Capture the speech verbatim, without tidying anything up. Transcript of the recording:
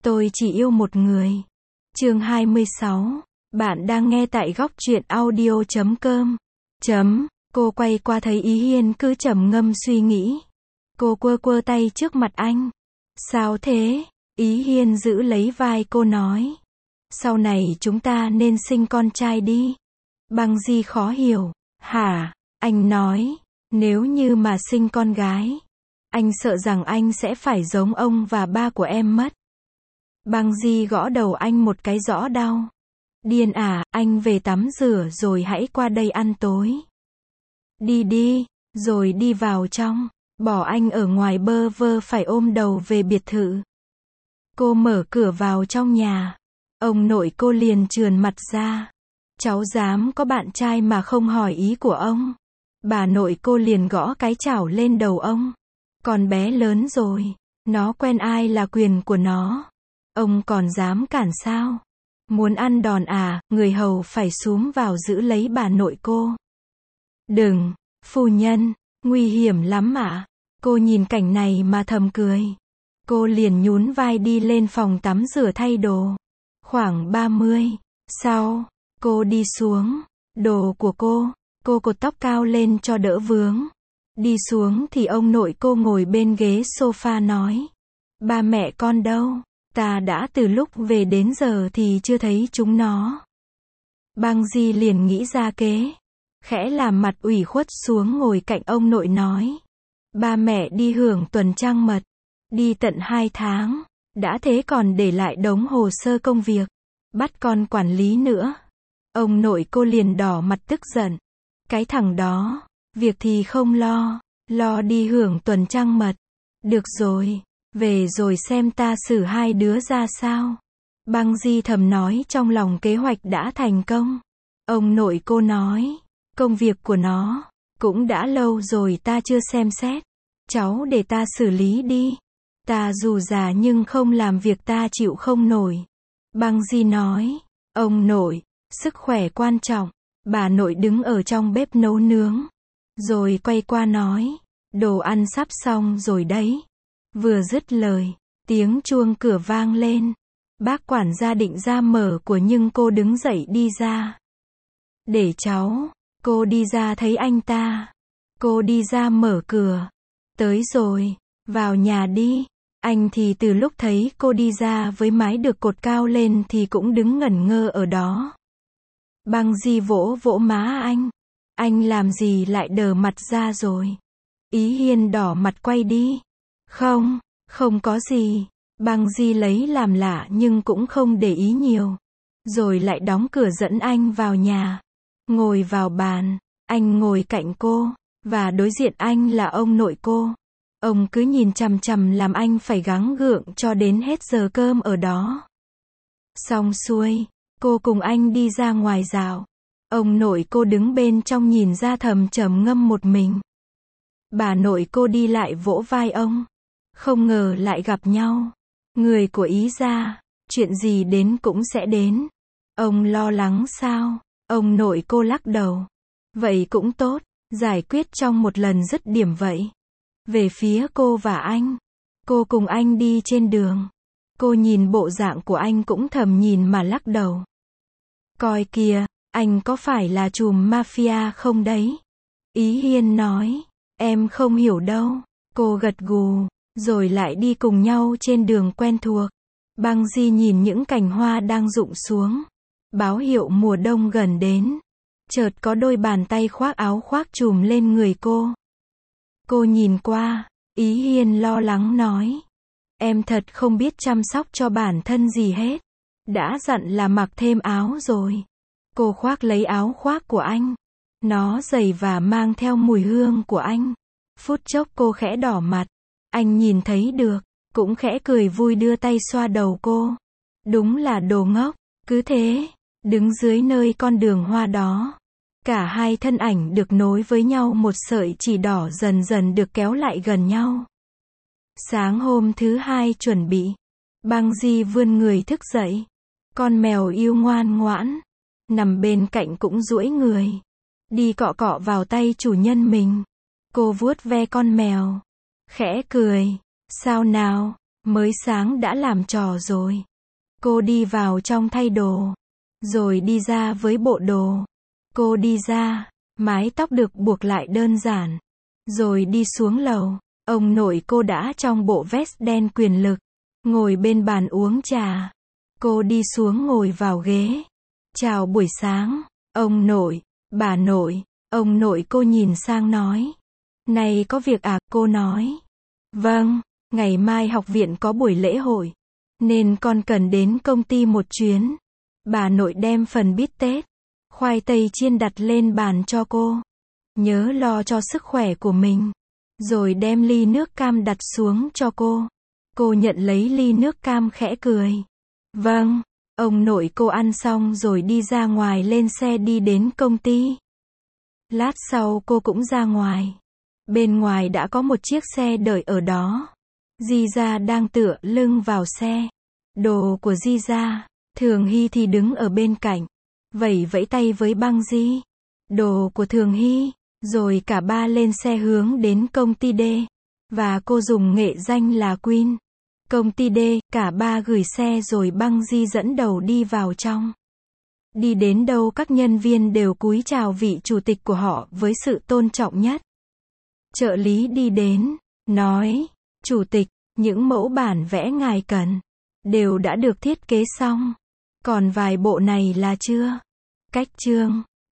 Tôi chỉ yêu một người. Chương hai mươi sáu. Bạn đang nghe tại góc truyện audio chấm com. Chấm. Cô quay qua thấy Ý Hiên cứ trầm ngâm suy nghĩ. Cô quơ quơ tay trước mặt anh. Sao thế? Ý Hiên giữ lấy vai cô nói. Sau này chúng ta nên sinh con trai đi. Băng Di khó hiểu. Hả? Anh nói. Nếu như mà sinh con gái, anh sợ rằng anh sẽ phải giống ông và ba của em mất. Băng Di gõ đầu anh một cái rõ đau. Điên à, anh về tắm rửa rồi hãy qua đây ăn tối. Đi đi, rồi đi vào trong, bỏ anh ở ngoài bơ vơ phải ôm đầu về biệt thự. Cô mở cửa vào trong nhà. Ông nội cô liền trườn mặt ra. Cháu dám có bạn trai mà không hỏi ý của ông. Bà nội cô liền gõ cái chảo lên đầu ông. Con bé lớn rồi, nó quen ai là quyền của nó. Ông còn dám cản sao? Muốn ăn đòn à? Người hầu phải xúm vào giữ lấy bà nội cô. Đừng, phu nhân, nguy hiểm lắm ạ. Cô nhìn cảnh này mà thầm cười. Cô liền nhún vai đi lên phòng tắm rửa thay đồ. Khoảng ba mươi sau, cô đi xuống. Đồ của cô, cô cột tóc cao lên cho đỡ vướng. Đi xuống thì ông nội cô ngồi bên ghế sofa nói. Ba mẹ con đâu? Ta đã từ lúc về đến giờ thì chưa thấy chúng nó. Băng Di liền nghĩ ra kế. Khẽ làm mặt ủy khuất xuống ngồi cạnh ông nội nói. Ba mẹ đi hưởng tuần trăng mật. Đi tận hai tháng. Đã thế còn để lại đống hồ sơ công việc. Bắt con quản lý nữa. Ông nội cô liền đỏ mặt tức giận. Cái thằng đó, việc thì không lo, lo đi hưởng tuần trăng mật. Được rồi, về rồi xem ta xử hai đứa ra sao. Băng Di thầm nói trong lòng kế hoạch đã thành công. Ông nội cô nói, công việc của nó, cũng đã lâu rồi ta chưa xem xét. Cháu để ta xử lý đi. Ta dù già nhưng không làm việc ta chịu không nổi. Băng Di nói, ông nội, sức khỏe quan trọng. Bà nội đứng ở trong bếp nấu nướng. Rồi quay qua nói, đồ ăn sắp xong rồi đấy. Vừa dứt lời, tiếng chuông cửa vang lên. Bác quản gia định ra mở của nhưng cô đứng dậy đi ra. Để cháu, cô đi ra thấy anh ta. Cô đi ra mở cửa. Tới rồi, vào nhà đi. Anh thì từ lúc thấy cô đi ra với mái được cột cao lên thì cũng đứng ngẩn ngơ ở đó. Băng Di vỗ vỗ má anh. Anh làm gì lại đờ mặt ra rồi? Ý Hiên đỏ mặt quay đi. Không, không có gì. Băng Di lấy làm lạ nhưng cũng không để ý nhiều. Rồi lại đóng cửa dẫn anh vào nhà. Ngồi vào bàn. Anh ngồi cạnh cô. Và đối diện anh là ông nội cô. Ông cứ nhìn chằm chằm làm anh phải gắng gượng cho đến hết giờ cơm ở đó. Xong xuôi. Cô cùng anh đi ra ngoài dạo. Ông nội cô đứng bên trong nhìn ra thầm trầm ngâm một mình. Bà nội cô đi lại vỗ vai ông. Không ngờ lại gặp nhau. Người của Ý gia, chuyện gì đến cũng sẽ đến. Ông lo lắng sao? Ông nội cô lắc đầu. Vậy cũng tốt, giải quyết trong một lần dứt điểm vậy. Về phía cô và anh. Cô cùng anh đi trên đường. Cô nhìn bộ dạng của anh cũng thầm nhìn mà lắc đầu. Coi kìa, anh có phải là trùm mafia không đấy? Ý Hiên nói, em không hiểu đâu. Cô gật gù, rồi lại đi cùng nhau trên đường quen thuộc. Băng Di nhìn những cành hoa đang rụng xuống. Báo hiệu mùa đông gần đến. Chợt có đôi bàn tay khoác áo khoác trùm lên người cô. Cô nhìn qua, Ý Hiên lo lắng nói. Em thật không biết chăm sóc cho bản thân gì hết. Đã dặn là mặc thêm áo rồi. Cô khoác lấy áo khoác của anh. Nó dày và mang theo mùi hương của anh. Phút chốc cô khẽ đỏ mặt. Anh nhìn thấy được, cũng khẽ cười vui đưa tay xoa đầu cô. Đúng là đồ ngốc. Cứ thế, đứng dưới nơi con đường hoa đó. Cả hai thân ảnh được nối với nhau một sợi chỉ đỏ dần dần được kéo lại gần nhau. Sáng hôm thứ hai chuẩn bị. Băng Di vươn người thức dậy. Con mèo yêu ngoan ngoãn. Nằm bên cạnh cũng duỗi người. Đi cọ cọ vào tay chủ nhân mình. Cô vuốt ve con mèo. Khẽ cười. Sao nào? Mới sáng đã làm trò rồi. Cô đi vào trong thay đồ. Rồi đi ra với bộ đồ. Cô đi ra, mái tóc được buộc lại đơn giản. Rồi đi xuống lầu. Ông nội cô đã trong bộ vest đen quyền lực. Ngồi bên bàn uống trà. Cô đi xuống ngồi vào ghế. Chào buổi sáng, ông nội, bà nội. Ông nội cô nhìn sang nói. Này có việc à, cô nói. Vâng, ngày mai học viện có buổi lễ hội. Nên con cần đến công ty một chuyến. Bà nội đem phần bít tết, khoai tây chiên đặt lên bàn cho cô. Nhớ lo cho sức khỏe của mình. Rồi đem ly nước cam đặt xuống cho cô. Cô nhận lấy ly nước cam khẽ cười. Vâng, ông nội cô ăn xong rồi đi ra ngoài lên xe đi đến công ty. Lát sau cô cũng ra ngoài. Bên ngoài đã có một chiếc xe đợi ở đó. Giza đang tựa lưng vào xe. Đồ của Giza. Thường Hy thì đứng ở bên cạnh. Vẫy vẫy tay với Băng Di. Đồ của Thường Hy. Rồi cả ba lên xe hướng đến công ty D. Và cô dùng nghệ danh là Queen. Công ty D, cả ba gửi xe rồi Băng Di dẫn đầu đi vào trong. Đi đến đâu các nhân viên đều cúi chào vị chủ tịch của họ với sự tôn trọng nhất. Trợ lý đi đến, nói, chủ tịch, những mẫu bản vẽ ngài cần, đều đã được thiết kế xong. Còn vài bộ này là chưa. Cách chương.